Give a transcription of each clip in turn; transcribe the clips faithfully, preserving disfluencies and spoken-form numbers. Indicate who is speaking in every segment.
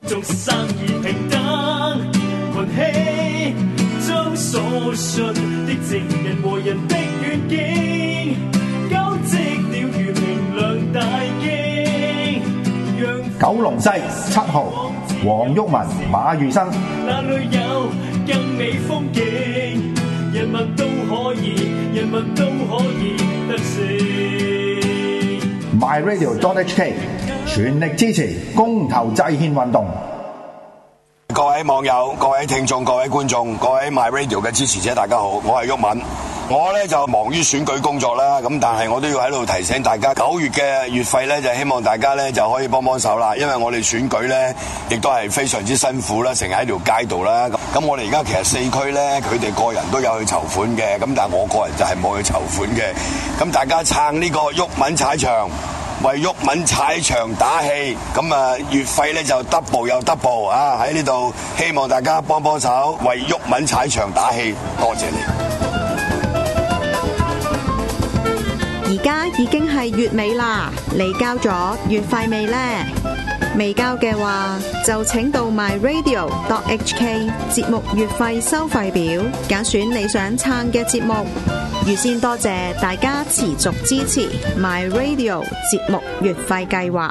Speaker 1: 眾生而平等，群起將所信的正人和人的願景，交織了如明亮大經。
Speaker 2: 九龍西七號黃毓民馬如生，
Speaker 1: 那裏有更美風景，人民都可以，人民都可以得勝。
Speaker 2: My Radio dot H K 全力支持公投制憲運動。
Speaker 3: 各位網友、各位聽眾、各位觀眾、各位 My Radio 嘅支持者，大家好，我係毓民。我咧就忙於選舉工作啦，咁但係我都要喺度提醒大家，九月嘅月費咧就希望大家咧就可以幫幫手啦，因為我哋選舉咧亦都係非常之辛苦啦，成日喺條街度啦。咁我哋而家其實四區咧，佢哋個人都有去籌款嘅，咁但係我個人就係冇去籌款嘅。咁大家撐呢個毓民踩場，為毓民踩場打氣，咁啊月費咧就 double 又 double 啊！喺呢度希望大家幫幫手，為毓民踩場打氣，多謝你。
Speaker 4: 而家已經係月尾啦，你交咗月費未呢？未交嘅話，就請到 My Radio dot H K 節目月費收費表，揀選你想撐嘅節目。預先多謝大家持續支持 My Radio 節目月費計劃。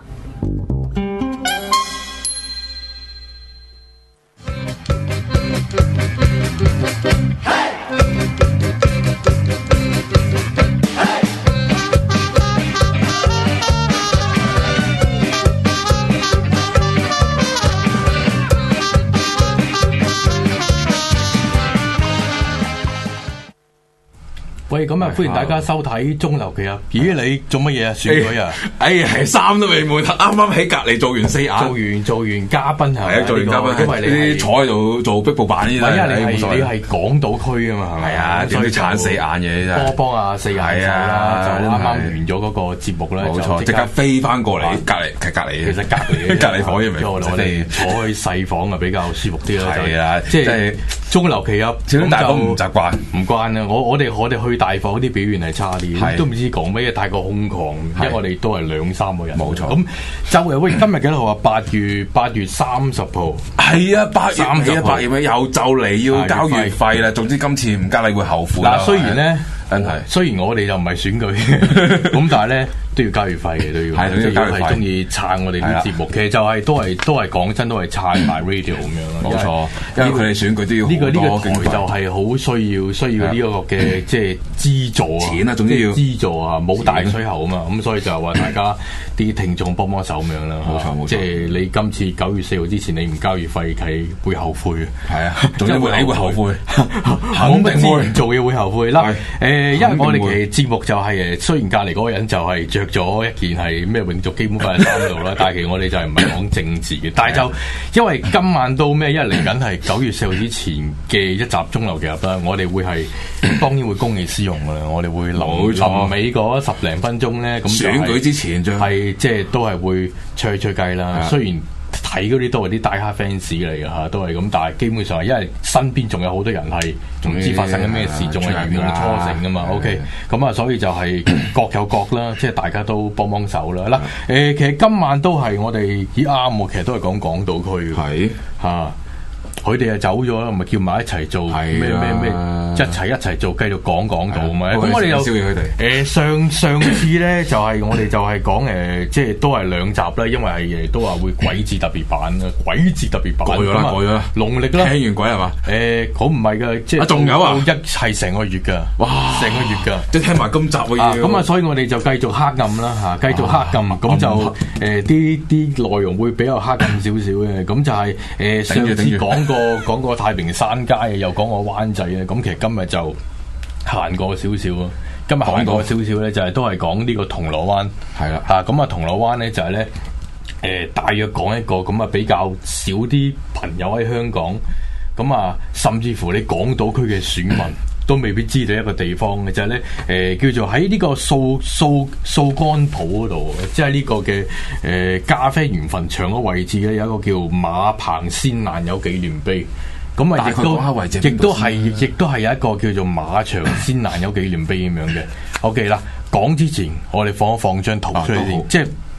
Speaker 5: 喂，咁啊，歡迎大家收睇中流奇啊！咦，你做乜嘢啊？選舉啊？
Speaker 6: 哎呀，衫都未換，啱啱喺隔籬做完四眼，
Speaker 5: 做完做完嘉賓係咪？
Speaker 6: 係啊，做完嘉賓，因為你坐喺度做壁布版呢啲，
Speaker 5: 係啊，你係你係港島區啊嘛，
Speaker 6: 係啊，所以鏟四眼嘢真係
Speaker 5: 幫幫啊四眼手啦，就啱啱完咗嗰個節目咧，
Speaker 6: 冇錯，即刻飛翻過嚟隔籬，其實隔籬，
Speaker 5: 其實隔籬
Speaker 6: 隔籬房因為
Speaker 5: 我哋坐去細房啊比較舒服啲啦，
Speaker 6: 係啊，
Speaker 5: 即係中流奇啊，
Speaker 6: 咁大房唔習慣，
Speaker 5: 唔慣啊！我我哋我哋去大房啲表現係差啲，都唔知講咩，太過空曠，因為我哋都係兩三個人。
Speaker 6: 冇錯。
Speaker 5: 咁周圍喂，今日幾多號啊？八月八月三十號。係啊，八月三十號，
Speaker 6: 八月尾又就嚟要交月費啦。總之今次唔交你會後悔。
Speaker 5: 嗱，雖然咧，
Speaker 6: 真係
Speaker 5: 雖然我哋就唔係選舉，咁但係咧都要交月費嘅，都要。係，都要交月費。係中意撐我哋啲節目，其實就係都係都係講真，都係撐埋 radio 咁樣咯。
Speaker 6: 冇錯，因為佢哋選舉都要
Speaker 5: 呢個呢個台就係好需要需要呢個嘅即係資助
Speaker 6: 錢啊，總之要
Speaker 5: 資助啊，冇大水喉啊嘛，咁所以就話大家啲聽眾幫幫手咁樣啦。
Speaker 6: 冇錯冇錯，
Speaker 5: 即係你今次九月四號之前你唔交月費係會後悔嘅。係啊，
Speaker 6: 總之會你會後悔，
Speaker 5: 肯定會唔做嘢會後悔啦。誒，因為我哋其實節目就係誒，雖然隔離嗰個人就係着咗一件係咩永續基本法嘅衫度啦，但係其實我哋就係唔係講政治嘅。但係就因為今晚到咩，因為嚟緊係九月四號之前嘅一集中流嘅入啦，我哋會係當然會公器私用噶啦，我哋會臨臨尾嗰十零分鐘咧，咁
Speaker 6: 選舉之前
Speaker 5: 係即係都係會吹吹雞啦。雖然睇嗰啲都係啲大蝦 fans 嚟嘅嚇，都係咁，但係基本上係因為身邊仲有好多人係仲唔知發生緊咩事，仲係如夢初醒噶嘛。OK，咁啊，所以就係各有各啦，即係大家都幫幫手啦。嗱，誒，其實今晚都係我哋咦啱喎，其實都係講港島區嘅，係嚇。佢哋就走咗啦，咪叫埋一齊做咩咩咩，一齊一齊做，繼續講講到咪。咁我哋又誒上上次咧就係我哋就係講誒，即係都係兩集啦，因為係都話會鬼節特別版啦，鬼節特別版
Speaker 6: 過咗啦，過咗啦，
Speaker 5: 農曆啦，
Speaker 6: 聽完鬼係嘛？
Speaker 5: 誒，好唔係嘅，即係
Speaker 6: 仲有啊，
Speaker 5: 一係成個月㗎，哇，成個月㗎，
Speaker 6: 即係聽埋今集嘅嘢。
Speaker 5: 咁啊，所以我哋就繼續黑暗啦嚇，繼續黑暗，咁就誒啲啲內容會比較黑暗少少嘅，咁就係誒上次講過。講過太平山街啊，又講過灣仔啊，咁其實今日就行過少少咯。今日行過少少咧，就係都係講呢個銅鑼灣，係啦嚇。咁啊，銅鑼灣咧就係咧誒，大約講一個咁啊比較少啲朋友喺香港，咁啊，甚至乎你港島區嘅選民都未必知道一個地方嘅，就係咧誒叫做喺呢個掃掃掃桿埔嗰度，即係呢個嘅誒、呃、咖啡園墳場嘅位置咧，有一個叫馬棚先難友紀念碑。咁啊，亦都亦都係亦都係有一個叫做馬場先難友紀念碑咁樣嘅。OK 啦，講之前我哋放一放張圖出嚟先，即係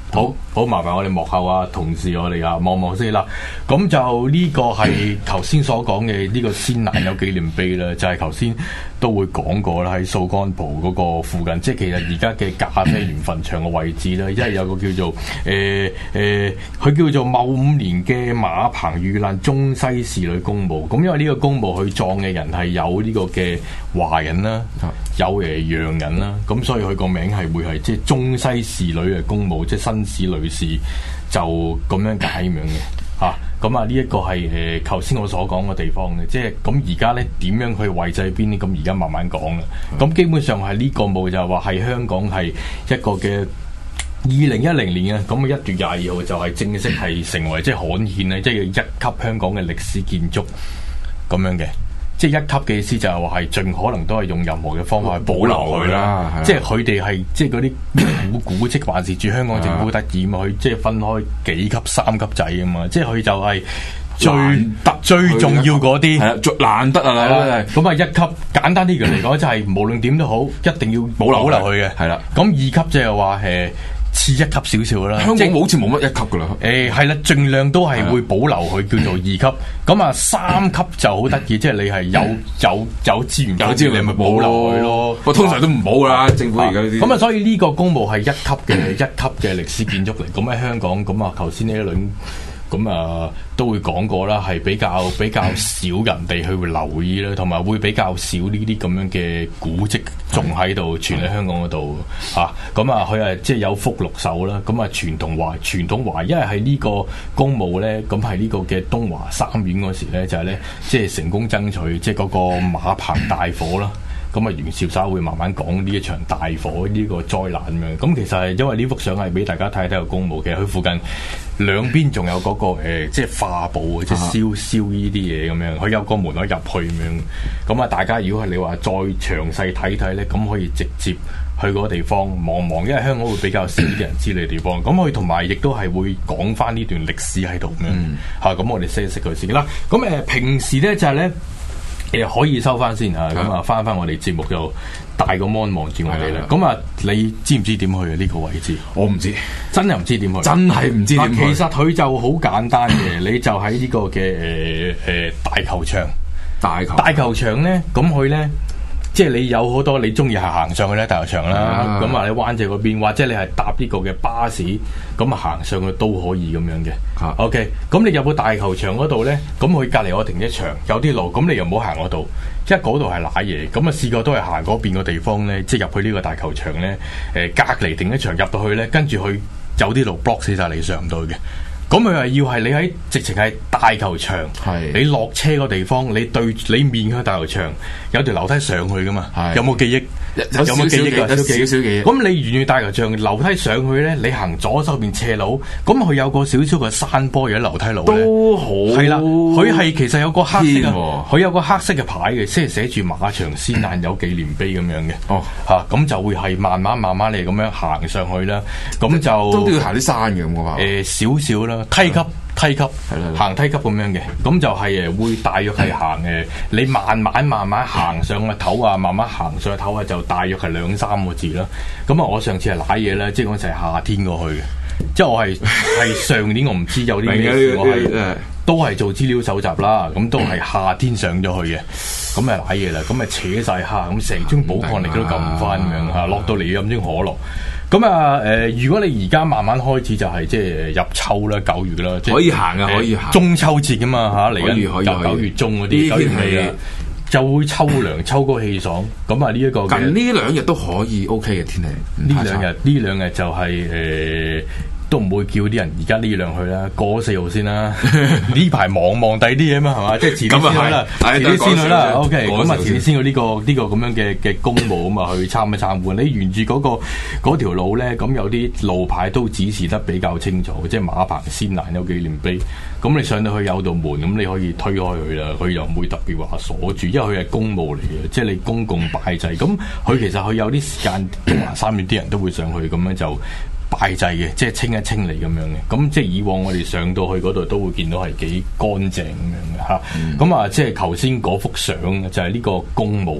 Speaker 5: 好好麻煩我哋幕後啊同事，我哋啊望望先啦。咁就呢個係頭先所講嘅呢個先難有紀念碑啦，就係頭先都會講過啦，喺掃桿埔嗰個附近，即係其實而家嘅咖啡園墳場嘅位置啦，因為有個叫做誒誒，佢、呃呃、叫做戊午年嘅馬棚遇難中西侍女公墓。咁因為呢個公墓佢葬嘅人係有呢個嘅華人啦，有誒洋人啦，咁所以佢個名係會係即係中西侍女嘅公墓，即係新士女士就咁樣解咁樣嘅嚇。咁啊呢一個係誒頭先我所講嘅地方嘅，即係咁而家咧點樣去位置邊呢？咁而家慢慢講啦。咁、嗯、基本上係呢個墓就係話係香港係一個嘅二零一零年啊，咁啊一月廿二號就係正式係成為即係刊憲咧，即係一級香港嘅歷史建築咁樣嘅。即係一級嘅意思就係話係盡可能都係用任何嘅方法去保留佢啦，即係佢哋係即係嗰啲古古蹟還是住香港政府得意嘛，佢即係分開幾級三級仔啊嘛，即係佢就係最得最重要嗰啲，係啊，最難得啊，咁啊一級簡單啲嘅嚟講就係無論點都好，一定要保留保留佢嘅，係啦。咁二級就係話誒。似一級少少啦，香港好似冇乜一級噶啦。誒係啦，盡量都係會保留佢叫做二級。咁啊三級就好得意，即係你係有有有資源，有資源你咪保留佢咯。我通常都唔保噶啦，政府而家呢啲。咁啊，所以呢個公墓係一級嘅一級嘅歷史建築嚟。咁喺香港，咁啊頭先呢一輪。咁啊，都會講過啦，係比較比較少人哋去會留意啦，同埋會比較少呢啲咁樣嘅古蹟仲喺度存喺香港嗰度嚇。咁啊，佢係即係有福祿壽啦。咁啊，傳統話傳統話，因為係呢個公墓咧，咁係呢個嘅東華三院嗰時咧，就係咧即係成功爭取即係嗰個馬棚大火啦。咁啊，袁紹稍會慢慢講呢一場大火呢個災難咁樣。咁其實係因為呢幅相係俾大家睇睇個公墓嘅，佢附近兩邊仲有嗰、那個、呃、即係化寶即係燒燒呢啲嘢咁樣。佢有個門可以入去咁樣。咁啊，大家如果係你話再詳細睇睇咧，咁可以直接去嗰個地方望望，因為香港會比較少啲人知你地方。咁佢同埋亦都係會講翻呢段歷史喺度咁樣嚇。咁、嗯、我哋識一識佢先啦。咁誒、呃、平時咧就係、是、咧。誒可以收翻先嚇，咁啊翻翻我哋節目就大個 mon 望住我哋啦。咁啊，你知唔知點去啊？呢、呢個位置我唔知，真係唔知點去，真係唔知點去。其實佢就好簡單嘅，你就喺呢個嘅誒誒大球場，大球大球場咧，咁佢咧。即係你有好多你中意係行上去咧大球場啦，咁啊你灣仔嗰邊，或者你係搭呢個嘅巴士，咁啊行上去都可以咁樣嘅。啊、OK，咁你入到大球場嗰度咧，咁佢隔離有停車場，有啲路，咁你又唔好行嗰度，因為嗰度係瀨嘢。咁啊試過都係行嗰邊個地方咧，即係入去呢個大球場咧，誒、呃、隔離停車場入到去咧，跟住佢有啲路 block 死晒，你上唔到去嘅。咁佢係要係你喺直情係大球場，是你落車個地方，你對你面向大球場有條樓梯上去噶嘛？是有冇記憶？有冇記憶啊？有少少記憶。咁你沿住大球場樓梯上去咧，你行左手邊斜路，咁佢有個少少嘅山坡，有啲樓梯路都好。係啦，佢係其實有個黑色，佢有個黑色嘅牌嘅，即係寫住馬場先難有紀念碑咁樣嘅。哦，嚇咁就會係慢慢慢慢嚟咁樣行上去啦。咁就都要行啲山嘅咁嘅話。誒少少啦。梯級梯級行梯級咁樣嘅，咁就係誒會大約係行誒，你慢慢慢慢行上個頭啊，慢慢行上個頭啊，就大約係兩三個字啦。咁啊，我上次係瀨嘢咧，即係嗰陣係夏天過去嘅，即係我係係上年我唔知有啲咩事，我係都係做資料搜集啦，咁都係夏天上咗去嘅，咁啊瀨嘢啦，咁啊扯晒蝦，咁成樽寶礦力都救唔翻咁樣嚇，落到嚟飲樽可樂。咁啊，誒、呃，如果你而家慢慢開始就係即係入秋啦，九月啦，即係可以行啊，可以行。中秋節噶嘛嚇，嚟緊九九月中嗰啲，九月尾啊，就會秋涼，秋高氣爽。咁啊，呢一個近呢兩日都可以 OK 嘅天氣。呢兩日呢兩日就係、是、誒。呃都唔會叫啲人而家呢兩去啦，過四號先啦。呢排望望第啲嘢嘛，係嘛？即係遲啲先去啦，遲啲先去啦。OK，咁啊，遲啲先去呢個呢個咁樣嘅嘅公墓咁啊，去參一參觀。你沿住嗰個嗰條路咧，咁有啲路牌都指示得比較清楚，即係馬棚先難有紀念碑。咁你上到去有道門，咁你可以推開佢啦，佢又唔會特別話鎖住，因為佢係公墓嚟嘅，即係你公共拜祭。咁佢其實佢有啲時間，東華三院啲人都會上去，咁樣就。拜祭嘅，即係清一清理咁樣嘅，咁即係以往我哋上到去嗰度都會見到係幾乾淨咁樣嘅嚇。咁、嗯、啊，即係頭先嗰幅相就係、是、呢個公墓啊。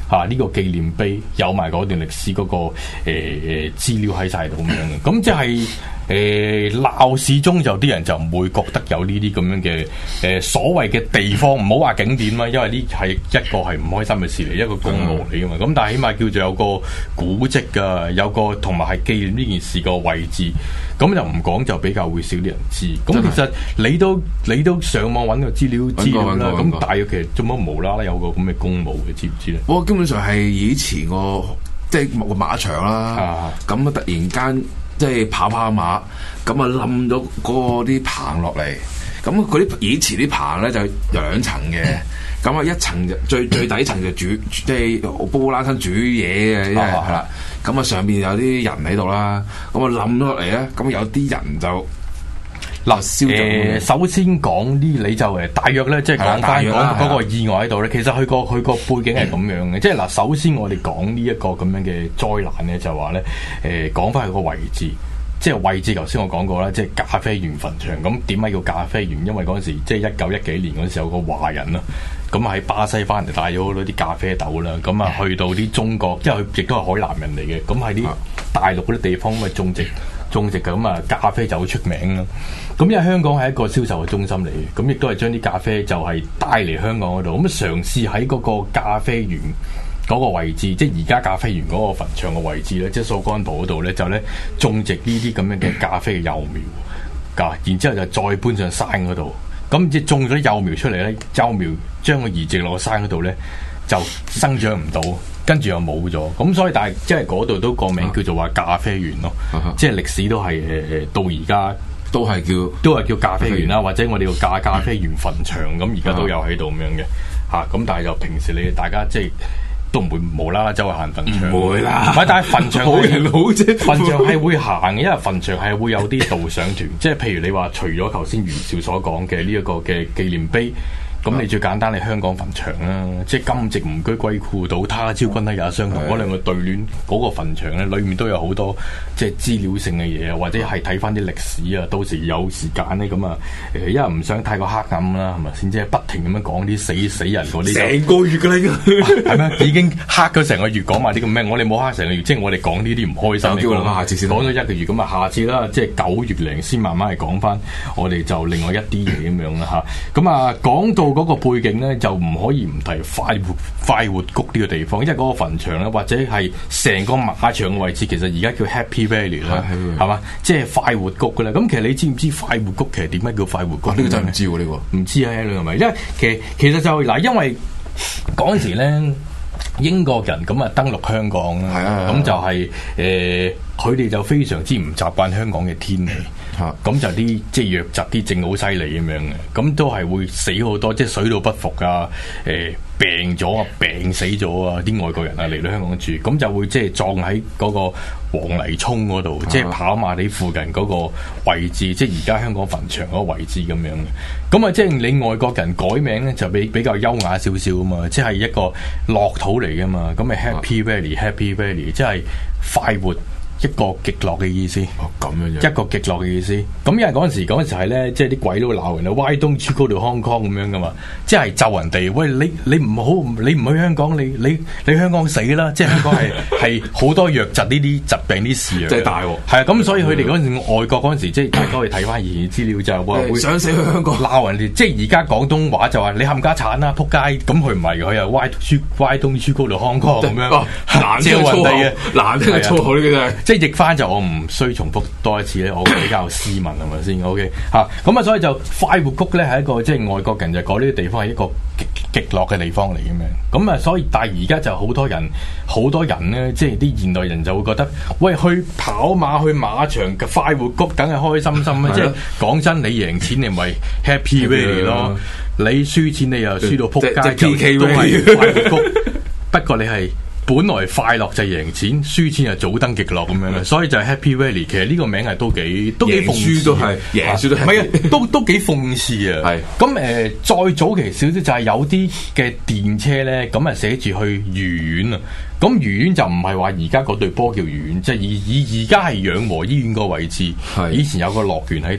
Speaker 5: 嚇呢、啊這個紀念碑有埋嗰段歷史嗰、那個誒誒、呃、資料喺晒度咁樣嘅，咁即係。誒鬧市中就啲人就唔會覺得有呢啲咁樣嘅誒、呃、所謂嘅地方，唔好話景點啦，因為呢係一個係唔開心嘅事嚟，一個公路嚟噶嘛。咁但係起碼叫做有個古蹟㗎，有個同埋係紀念呢件事個位置。咁就唔講就比較會少啲人知。咁其實你都你都上網揾個資料資料啦。咁大約其實做乜無啦啦有個咁嘅公墓嘅，知唔知咧？
Speaker 6: 我基本上係以前個即係個馬場啦。咁啊突然間。即係跑跑馬，咁啊冧咗嗰啲棚落嚟，咁嗰啲以前啲棚咧就兩層嘅，咁啊一層最最底層就煮，即係煲煲冷餐煮嘢嘅，係啦，咁啊上邊有啲人喺度啦，咁啊冧咗落嚟咧，咁有啲人就嗱燒咗。
Speaker 5: 首先講啲你就誒大約咧，即係講翻講嗰個意外喺度咧，其實佢個佢個背景係咁樣嘅，即係嗱，首先我哋講呢一個咁樣嘅災難咧，就話咧誒講翻佢個位置。即係位置，頭先我講過啦，即係咖啡園墳場。咁點解叫咖啡園？因為嗰陣時即係一九一幾年嗰陣時有個華人啦，咁喺巴西翻嚟帶咗好多啲咖啡豆啦，咁啊去到啲中國，因為佢亦都係海南人嚟嘅，咁喺啲大陸嗰啲地方咁啊種植種植嘅，咁啊咖啡就好出名啦。咁因為香港係一個銷售嘅中心嚟嘅，咁亦都係將啲咖啡就係帶嚟香港嗰度，咁啊嘗試喺嗰個咖啡園嗰個位置，即係而家咖啡園嗰個墳場嘅位置咧，即係掃桿埔嗰度咧，就咧種植呢啲咁樣嘅咖啡嘅幼苗，㗎，然之後就再搬上山嗰度，咁即係種咗啲幼苗出嚟咧，幼苗將佢移植落個山嗰度咧，就生長唔到，跟住又冇咗，咁所以但係即係嗰度都個名叫做話咖啡園咯，啊、即係歷史都係誒誒到而家
Speaker 6: 都係叫
Speaker 5: 都係叫咖啡園啦，或者我哋叫咖咖啡園墳場，咁而家都有喺度咁樣嘅嚇，咁、啊、但係就平時你大家即係。都唔會無啦啦周圍行墳場，
Speaker 6: 唔會啦。
Speaker 5: 唔係，但係墳場
Speaker 6: 好人好啫。
Speaker 5: 墳場係會行嘅，因為墳場係會有啲導賞團，即係譬如你話除咗頭先袁紹所講嘅呢一個嘅紀念碑。咁你最簡單係香港墳場啦，即係今夕吾居歸故土，他朝君體也相同。嗰兩個對聯嗰個墳場咧，裏面都有好多即係資料性嘅嘢啊，或者係睇翻啲歷史啊。到時有時間咧，咁啊，誒，因為唔想太過黑暗啦，係咪先？即係不停咁樣講啲死死人嗰啲，
Speaker 6: 成個月㗎啦，已經
Speaker 5: 係咩？已經黑咗成個月，講埋啲咁咩？我哋冇黑成個月，即係我哋講呢啲唔開心。
Speaker 6: 叫我下次先
Speaker 5: 講咗一個月，咁啊，下次啦，即係九月零先慢慢嚟講翻，我哋就另外一啲嘢咁樣啦嚇。咁啊，講到嗰個背景咧，就唔可以唔提快活快活谷呢個地方，因為嗰個墳場咧，或者係成個馬場嘅位置，其實而家叫 Happy Valley 啦，係嘛？即係快活谷噶啦。咁其實你知唔知快活谷其實點解叫快活谷？呢個
Speaker 6: 真係唔知喎，呢個
Speaker 5: 唔知啊，你係咪？因為其實其實就嗱，因為嗰陣時咧，英國人咁啊登陸香港啦，咁就係誒，佢哋就非常之唔習慣香港嘅天氣。咁就啲即係瘧疾啲症好犀利咁樣嘅，咁都係會死好多，即係水土不服啊，誒、呃、病咗啊，病死咗啊，啲外國人啊嚟到香港住，咁就會即係撞喺嗰個黃泥涌嗰度，即係跑馬地附近嗰個位置，即係而家香港墳場嗰個位置咁樣嘅。咁啊，即係你外國人改名咧，就比比較優雅少少啊嘛，即係一個樂土嚟噶嘛，咁咪 Happy Valley，Happy Valley，即係快活。一個極樂嘅意思，
Speaker 6: 哦咁樣樣，
Speaker 5: 一個極樂嘅意思。咁因為嗰陣時嗰陣時係咧，即係啲鬼都會鬧人啊，Why don't you go to Hong Kong咁樣噶嘛，即係咒人哋，喂你你唔好，你唔去香港，你你你香港死啦！即係香港係係好多瘧疾呢啲疾病啲事啊，
Speaker 6: 即係大喎。
Speaker 5: 係啊，咁所以佢哋嗰陣時外國嗰陣時，即係大家可以睇翻以前資料就係話會
Speaker 6: 想死去香港
Speaker 5: 鬧人哋，即係而家廣東話就話你冚家鏟啦，撲街！咁佢唔係佢又 Why don't you Why don't you go to Hong Kong 咁樣，
Speaker 6: 難聽嘅粗口，難聽嘅粗口呢個真係。
Speaker 5: 即係譯翻就我唔需重複多一次咧，我比較斯文係咪先 ？OK 嚇，咁啊，所以就快活谷咧係一個即係外國人就講呢啲地方係一個極極樂嘅地方嚟嘅咩？咁啊，所以但係而家就好多人好多人咧，即係啲現代人就會覺得，喂，去跑馬去馬場嘅快活谷，梗係開心心啊！即係講真，你贏錢你咪 Happy Valley 咯，你輸錢你又輸到撲街，
Speaker 6: 就 P K
Speaker 5: 都係快活谷。不過你係。本來快樂就贏錢，輸錢就早登極樂咁樣啦，所以就係 Happy Valley。其實呢個名係都幾都幾諷刺，
Speaker 6: 都係贏輸都係，
Speaker 5: 唔係啊，都都幾諷刺啊。係咁誒，再早期少少就係有啲嘅電車咧，咁啊寫住去愉園啊。咁愉園就唔係話而家嗰隊波叫愉園，即係而而而家係養和醫院個位置。係以前有個樂園喺度。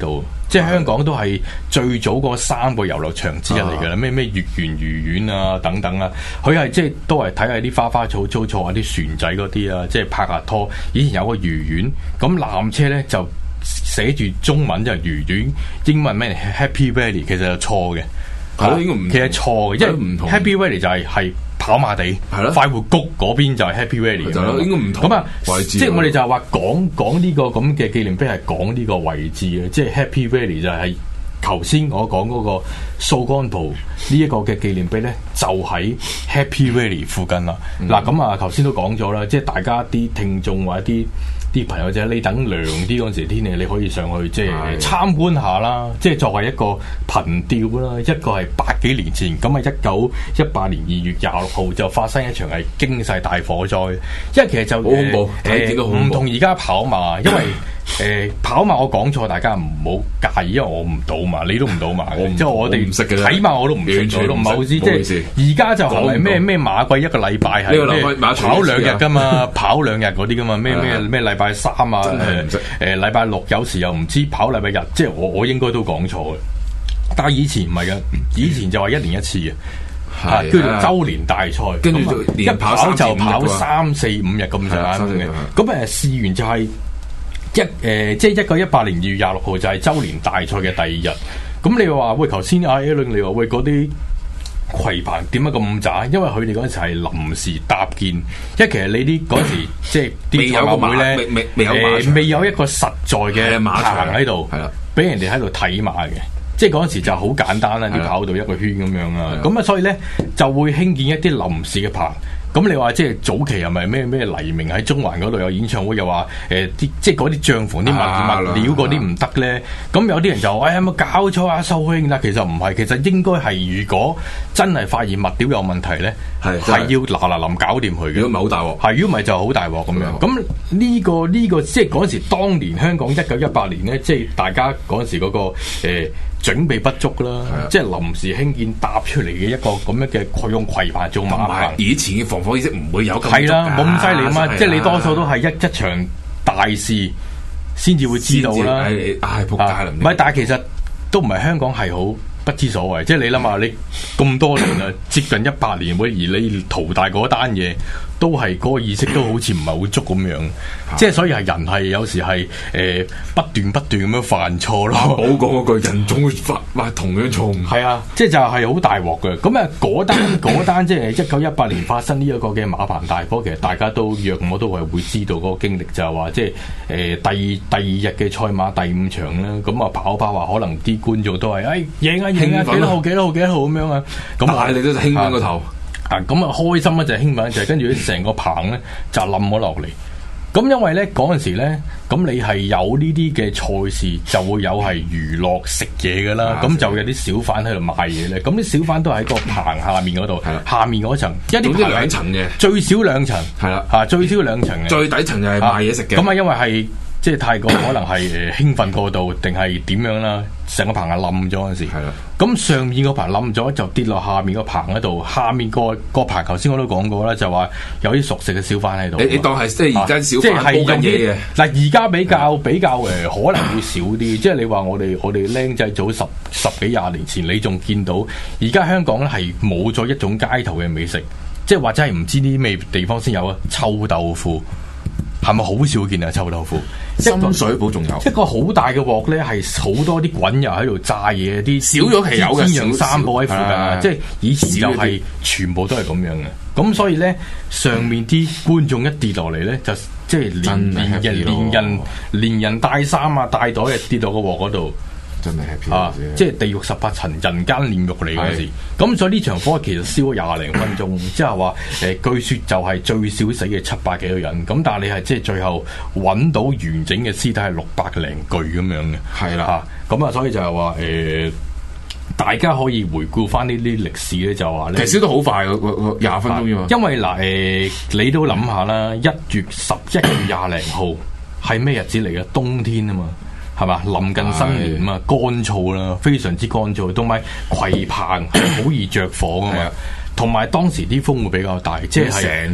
Speaker 5: 即係香港都係最早嗰三個遊樂場之一嚟㗎啦，咩咩月圓魚丸啊等等啊，佢係即係都係睇下啲花花草草坐下啲船仔嗰啲啊，即係拍下拖。以前有個魚丸，咁纜車咧就寫住中文就係魚丸，英文咩 Happy Valley， 其實係錯嘅，
Speaker 6: 係咯，應該唔
Speaker 5: 其實錯嘅，因為唔同 Happy Valley 就係係跑馬地，係咯，快活谷嗰邊就係 Happy Valley，
Speaker 6: 就應該唔同。
Speaker 5: 咁啊，即係我哋就係話講講呢個咁嘅紀念碑係講呢個位置嘅，即係 Happy Valley 就係頭先我講嗰個掃桿埔呢一個嘅紀念碑咧，就喺 Happy Valley 附近啦。嗱、嗯，咁啊，頭先都講咗啦，即係大家啲聽眾或者啲啲朋友仔，你等涼啲嗰陣時天氣，你可以上去即係參觀下啦。即係作為一個憑吊啦，一個係百幾年前咁啊，一九一八年二月廿六號就發生一場係驚世大火災。因為其實就好恐怖，誒唔同而家跑馬，因為誒、呃、跑馬我講錯，大家唔好介意，因為我唔賭馬，你都唔賭馬，即係我哋睇馬我都唔識，我都唔係好知。即係而家就係咩咩馬季一個禮拜係跑兩日噶嘛，跑兩日嗰啲噶嘛，咩咩咩禮拜三啊，誒誒禮拜六有時又唔知跑禮拜日，即係我我應該都講錯嘅。但係以前唔係嘅，以前就話一年一次嘅。啊，叫做周年大賽，跟住就一跑就跑三四五日咁上下嘅。咁誒試完就係一誒、呃，即係一九一八年二月廿六號就係周年大賽嘅第二日。咁你話喂，頭先阿 Alan 你話喂嗰啲葵棚點解咁渣？因為佢哋嗰陣時係臨時搭建，因為其實你啲嗰陣時即係啲賽馬會咧，未未未有馬場、呃、未有一個實在嘅馬棚喺度，係啦，俾人哋喺度睇馬嘅。即係嗰陣時就好簡單啦，你跑到一個圈咁樣啊，咁啊所以咧就會興建一啲臨時嘅棚。咁你話即係早期係咪咩咩黎明喺中環嗰度有演唱會，又話誒啲即係嗰啲帳篷啲物物料嗰啲唔得咧？咁有啲人就誒有冇搞錯啊？秀興啦，其實唔係，其實應該係如果真係發現物料有問題咧，係係要嗱嗱臨搞掂佢嘅。如果唔係好大鑊，係如果唔係就好大鑊咁樣。咁呢個呢個即係嗰陣時，當年香港一九一八年咧，即係大家嗰陣時嗰個誒準備不足啦，即係臨時興建搭出嚟嘅一個咁樣嘅用葵棚做馬棚。以前嘅防火意識唔會有咁係啦，冇咁犀利啊嘛！即係你多數都係一一場大事先至會知道啦。唉，仆街啦！唔係，但係其實都唔係香港係好不知所謂。即係你諗下，你咁多年啦，接近一百年，而你淘大嗰單嘢。都係嗰、那個意識都好似唔係好足咁樣，即係所以係人係有時係誒、呃、不斷不斷咁樣犯錯咯。冇講嗰句人總會犯埋同樣錯誤。係啊，即係就係好大鑊嘅。咁啊，嗰單嗰單即係一九一八年發生呢一個嘅馬棚大火，其實大家都約我都係會知道嗰個經歷，就係、是、話即係誒、呃、第第二日嘅賽馬第五場啦。咁啊跑跑話可能啲觀眾都係誒贏啊贏啊幾多號幾多號幾多號咁樣啊。咁但係你都興奮個頭。啊，咁啊開心咧就係興奮，就係跟住成個棚咧就冧咗落嚟。咁因為咧嗰陣時咧，咁你係有呢啲嘅賽事，就會有係娛樂食嘢噶啦。咁就有啲小販喺度賣嘢咧。咁啲小販都喺個棚下面嗰度，下面嗰層一啲棚兩層嘅，最少兩層係啦，嚇最少兩層嘅。最底層就係賣嘢食嘅。咁啊，因為係即係太過可能係誒興奮過度，定係點樣啦？成個棚係冧咗嗰陣時，咁上面個棚冧咗就跌落下面個棚嗰度，下面個個棚頭先我都講過啦，就話有啲熟食嘅小販喺度。你你當係即係而家小販煲緊嘢嘅。嗱而家比較比較誒可能會少啲，即係你話我哋我哋僆仔早十十幾廿年前，你仲見到而家香港咧係冇咗一種街頭嘅美食，即係或者係唔知呢啲咩地方先有啊？臭豆腐係咪好少見啊？臭豆腐？深水埗仲有一個好大嘅鑊咧，係好多啲滾油喺度炸嘢，啲少咗係有嘅，煎釀三寶喺附近，即係以前就係全部都係咁樣嘅。咁所以咧，上面啲觀眾一跌落嚟咧，就即係連連人連人連人帶衫啊帶袋啊跌到個鑊嗰度。真係 happy 啊！即係地獄十八層，人間煉獄嚟嗰時。咁所以呢場火其實燒咗廿零分鐘，即係話誒，據說就係最少死嘅七百幾個人。咁但係你係即係最後揾到完整嘅屍體係六百零具咁樣嘅。係啦，嚇咁啊，所以就係話誒，大家可以回顧翻呢啲歷史咧，就話咧，其實燒得好快嘅，廿分鐘啫嘛。因為嗱誒、呃，你都諗下啦，一月十一月廿零號係咩日子嚟嘅？冬天啊嘛。係嘛？臨近新年啊嘛，乾燥啦，非常之乾燥，同埋葵棚係好易着火噶嘛。同埋當時啲風會比較大，即係成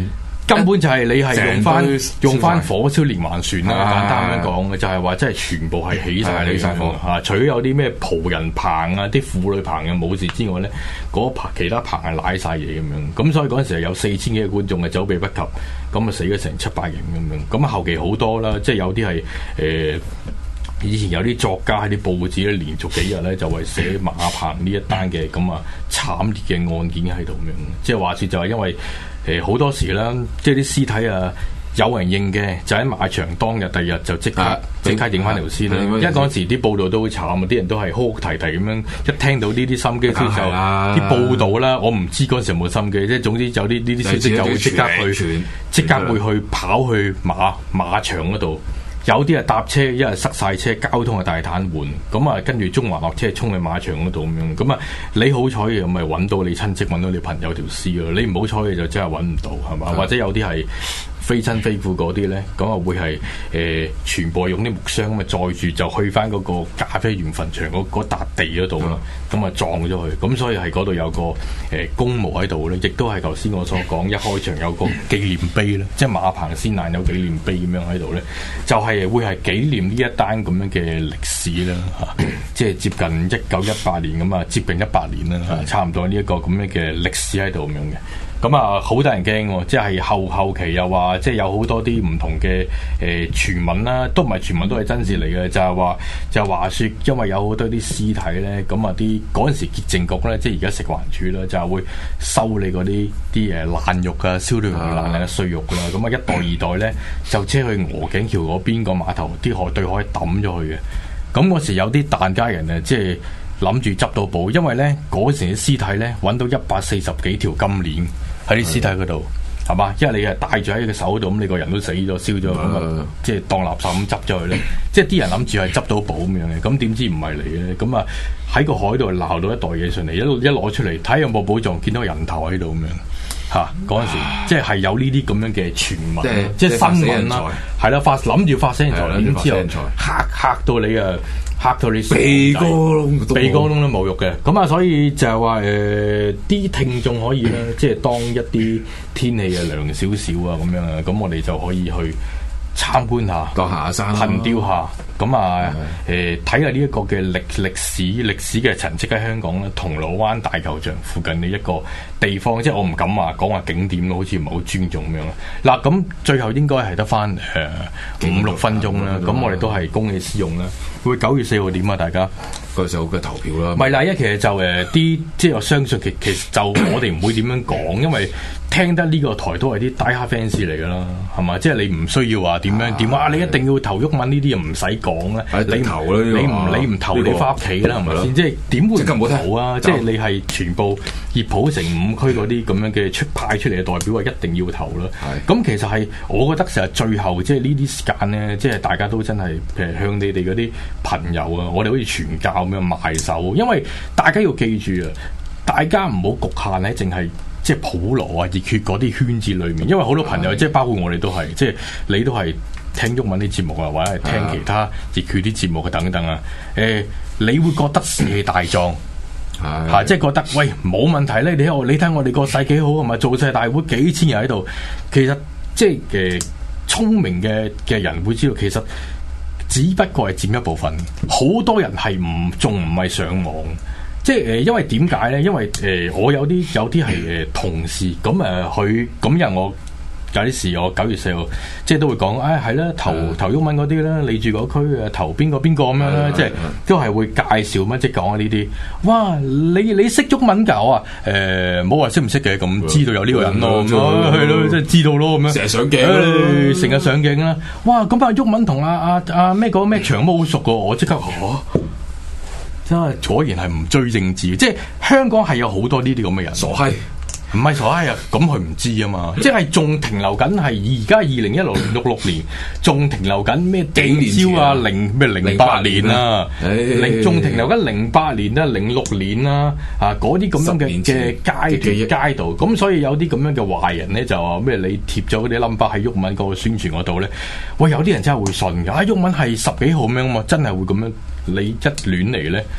Speaker 5: 根本就係你係用翻用翻火燒連環船啦，簡單咁講嘅就係話，即係全部係起晒起晒火嚇。除咗有啲咩葡人棚啊、啲婦女棚嘅冇事之外咧，嗰棚其他棚係瀨晒嘢咁樣。咁所以嗰陣時係有四千幾個觀眾係走避不及，咁啊死咗成七百人咁樣。咁啊後期好多啦，即係有啲係誒。以前有啲作家喺啲報紙咧，連續幾日咧就為寫馬棚呢一單嘅咁啊慘烈嘅案件喺度咁樣，即係話説就係因為誒好、呃、多時啦，即係啲屍體啊有人認嘅，就喺馬場當日第二日就即刻即、啊、刻影翻條屍啦。因為嗰陣時啲報道都好慘啊，啲人都係哭哭啼啼咁樣，一聽到呢啲心機消息，啲報道啦，我唔知嗰陣時有冇心機，即係總之有啲呢啲消息就會即刻去，即刻會去跑去馬馬場嗰度。有啲係搭車，一係塞晒車，交通係大癱瘓，咁啊跟住中環落車衝去馬場嗰度咁樣，咁啊你好彩嘅咪揾到你親戚，揾到你朋友條屍咯，你唔好彩嘅就真係揾唔到，係嘛？的或者有啲係非親非故嗰啲咧，咁啊會係誒、呃、全部用啲木箱咁啊載住就去翻嗰個咖啡園墳場嗰嗰笪地嗰度啦，咁啊、嗯、撞咗佢，咁所以係嗰度有個誒、呃、公墓喺度咧，亦都係頭先我所講一開場有個紀念碑咧，即係馬棚先難有紀念碑咁樣喺度咧，就係、是、會係紀念呢一單咁樣嘅歷史啦嚇，即係接近一九一八年咁啊，接近一百年啦，的差唔多呢一個咁樣嘅歷史喺度咁樣嘅。咁啊，好得人驚喎！即係後後期又話，即係有好多啲唔同嘅誒傳聞啦，都唔係傳聞，都係真事嚟嘅。就係話，就話説，因為有好多啲屍體咧，咁啊啲嗰陣時潔淨局咧，即係而家食環署啦，就係會收你嗰啲啲誒爛肉啊、燒到爛爛嘅碎肉啦。咁啊，一代二代咧，就車去鵝頸橋嗰邊個碼頭啲海對海抌咗去嘅。咁嗰時有啲疍家人啊，即係諗住執到寶，因為咧嗰時啲屍體咧揾到一百四十幾條金鏈。喺啲屍體嗰度，係嘛？因為你係戴住喺個手度，咁你個人都死咗、燒咗，咁啊，即係當垃圾咁執咗佢咧。即係啲人諗住係執到寶咁樣嘅，咁點知唔係嚟嘅？咁啊喺個海度撈到一袋嘢上嚟，一一攞出嚟睇下有冇寶藏，見到人頭喺度咁樣嚇。嗰陣時即係係有呢啲咁樣嘅傳聞，即係新聞啦，係啦，發諗住發聲財，點知又嚇嚇到你啊！嚇到你
Speaker 6: 鼻哥窿，
Speaker 5: 鼻哥窿都冇肉嘅，咁啊，所以就係話誒，啲、呃、聽眾可以咧，即係當一啲天氣啊涼少少啊咁樣啊，咁我哋就可以去參觀下，
Speaker 6: 當下山，
Speaker 5: 憑吊下，咁啊誒睇下呢一個嘅歷歷史歷史嘅痕跡喺香港咧，銅鑼灣大球場附近嘅一個地方，即係我唔敢話講話景點咯，好似唔係好尊重咁樣啦。嗱，咁最後應該係得翻誒五六分鐘啦，咁我哋都係公器私用啦。會九月四號點啊？大家
Speaker 6: 嗰時候嘅投票啦。
Speaker 5: 唔係啦，一其實就誒啲，即係我相信其其實就我哋唔會點樣講，因為聽得呢個台都係啲 die hard fans 嚟㗎啦，係嘛？即係你唔需要話點樣點啊！你一定要投毓民呢啲又唔使講啦。你投啦，你唔你唔投你翻屋企啦，係咪先？即係點會唔投啊？即係你係全部熱普城五區嗰啲咁樣嘅出派出嚟嘅代表啊，一定要投啦。咁其實係我覺得成日最後即係呢啲時間咧，即係大家都真係誒向你哋嗰啲朋友啊，我哋好似傳教咁樣埋手，因為大家要記住啊，大家唔好局限喺淨係即係普羅啊熱血嗰啲圈子裏面，因為好多朋友即係包括我哋都係，即係你都係聽毓民啲節目啊，或者係聽其他熱血啲節目嘅等等啊，誒、呃，你會覺得士氣大壯，嚇的、啊，即係覺得喂冇問題咧，你睇我，你睇我哋個勢幾好係咪？造勢大會幾千人喺度，其實即係誒聰明嘅嘅人會知道其實。只不過係佔一部分，好多人係唔仲唔係上網，即係誒、呃，因為點解咧？因為誒、呃，我有啲有啲係誒同事，咁誒佢咁因為我有啲事，我九月四號即係都會講，誒係啦，投投毓民嗰啲啦，你住嗰區誒投邊個邊個咁樣啦，即係都係會介紹乜即係講下呢啲。哇！你你識毓民搞啊？誒冇話識唔識嘅，咁知道有呢個人咯，係咯，即係知道咯咁樣。成日上鏡，成日上鏡啦！哇！咁啊，毓民同阿阿阿咩嗰咩長毛好熟噶，我即刻嚇，真係果然係唔追政治，即係香港係有好多呢啲咁嘅人，傻閪。唔係傻閪啊！咁佢唔知啊嘛，即係仲停留緊係而家二零一六六六年，仲停留緊咩地招啊零咩零八年啊，零仲停留緊零八年啦、零六年啦啊嗰啲咁樣嘅嘅街街街道，咁所以有啲咁樣嘅壞人咧就話咩你貼咗嗰啲 number 喺毓民嗰個宣傳嗰度咧，喂有啲人真係會信㗎，啊毓民係十幾號咩啊嘛，真係會咁樣你一亂嚟咧。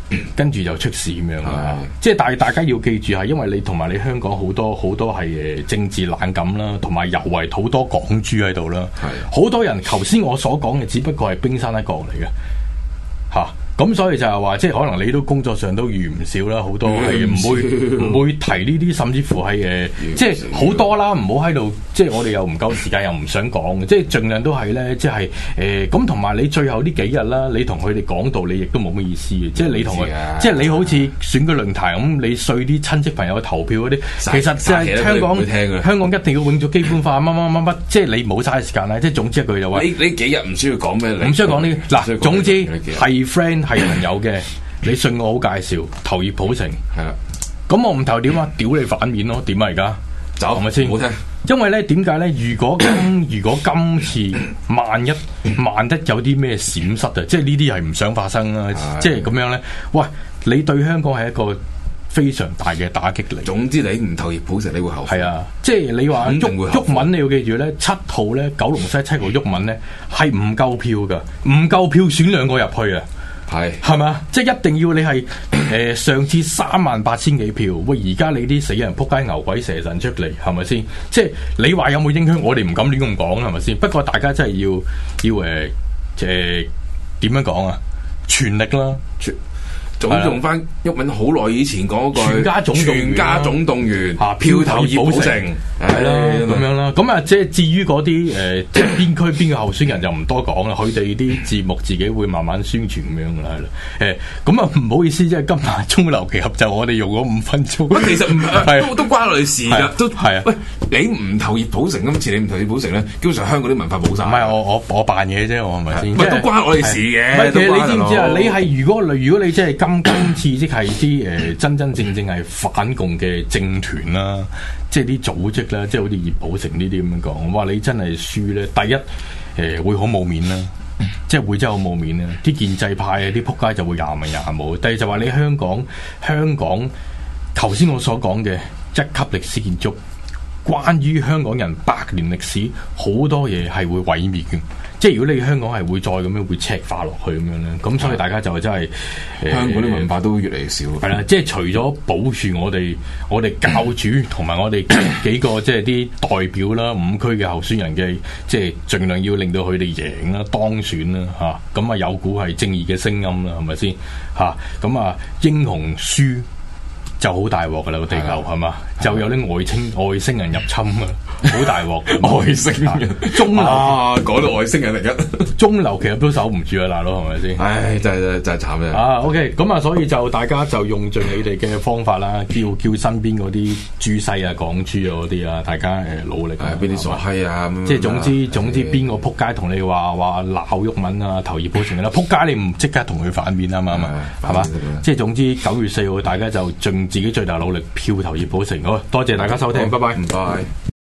Speaker 5: 跟住就出事咁樣啦。即係但係大家要記住係，因為你同埋你香港好多好多係誒政治冷感啦，同埋尤為好多港豬喺度啦。好多人頭先我所講嘅，只不過係冰山一角嚟嘅嚇。咁所以就係話，即係可能你都工作上都遇唔少啦，好多係唔會唔會提呢啲，甚至乎係誒，即係好多啦，唔好喺度，即係我哋又唔夠時間，又唔想講，即係盡量都係咧，即係誒，咁同埋你最後呢幾日啦，你同佢哋講道理，亦都冇乜意思嘅，即係你同佢，即係你好似選舉論壇咁，你碎啲親戚朋友投票嗰啲，其實即係香港香港一定要永續基本法，乜乜乜乜，即係你冇嘥時間啦，即係總之一句就話，
Speaker 6: 你呢幾日唔需要講咩，
Speaker 5: 唔需要講呢啲，嗱，總之係 friend。係朋友嘅，你信我好介紹，投葉普成係啦。咁我唔投點啊？屌你反面咯，點啊而家？走係咪先？好聽。因為咧，點解咧？如果今如果今次萬一萬一有啲咩閃失啊，即係呢啲係唔想發生啊，即係咁樣咧。喂，你對香港係一個非常大嘅打擊嚟。總之你唔投葉普成，你會後悔。係啊，即係你話毓毓民，你要記住咧，七號咧九龍西七號毓民咧係唔夠票噶，唔夠票選兩個入去啊。係係嘛，即係一定要你係誒、呃、上次三萬八千幾票，喂而家你啲死人仆街牛鬼蛇神出嚟，係咪先？即係你話有冇影響？我哋唔敢亂咁講，係咪先？不過大家真係要要誒誒點樣講啊？全力啦！全總用翻毓民好耐以前講嗰句，全家總全家總動員，嚇票投葉普成，係啦咁樣啦。咁啊，即係至於嗰啲誒，即係邊區邊個候選人就唔多講啦。佢哋啲節目自己會慢慢宣傳咁樣噶啦，係啦。誒，咁啊唔好意思，即係今日中流奇合就我哋用咗五分鐘。喂，其實唔係都都關我哋事㗎，都係啊。喂，你唔投葉普成，今次你唔投葉普成咧，基本上香港啲文化冇晒。唔係我我我扮嘢啫，我係咪先？唔係都關我哋事嘅。唔係，其實你知唔知啊？你係如果如果你真係今今次即係啲誒真真正正係反共嘅政團啦，即係啲組織啦，即係好似葉普成呢啲咁樣講，哇！你真係輸咧，第一誒、呃、會好冇面啦，即係會真係好冇面啦，啲建制派啊啲仆街就會廿文廿武。第二就話你香港香港頭先我所講嘅一級歷史建築，關於香港人百年歷史好多嘢係會毀滅嘅。即係如果你香港係會再咁樣會赤化落去咁樣咧，咁所以大家就真係、呃、香港啲文化都越嚟越少。係啦，即係除咗保住我哋我哋教主同埋我哋幾個即係啲代表啦，五區嘅候選人嘅，即係盡量要令到佢哋贏啦、當選啦嚇，咁啊有股係正義嘅聲音啦，係咪先嚇？咁啊英雄輸就好大鑊噶啦，個地球係嘛？就有啲外星外星人入侵啊，好大鑊！外星人中流啊，講到外星人嚟嘅，中流其實都守唔住啊，大佬係咪先？唉，真係真係真係慘嘅。啊，OK，咁啊，所以就大家就用盡你哋嘅方法啦，叫叫身邊嗰啲豬西啊、港豬啊嗰啲啊，大家誒努力。係邊啲傻閪啊？即係總之總之，邊個撲街同你話話鬧毓民啊、投葉普成啦，撲街你唔即刻同佢反面啊嘛嘛，係嘛？即係總之九月四號，大家就盡自己最大努力票投葉普成。好，多謝大家收聽，拜拜，唔該。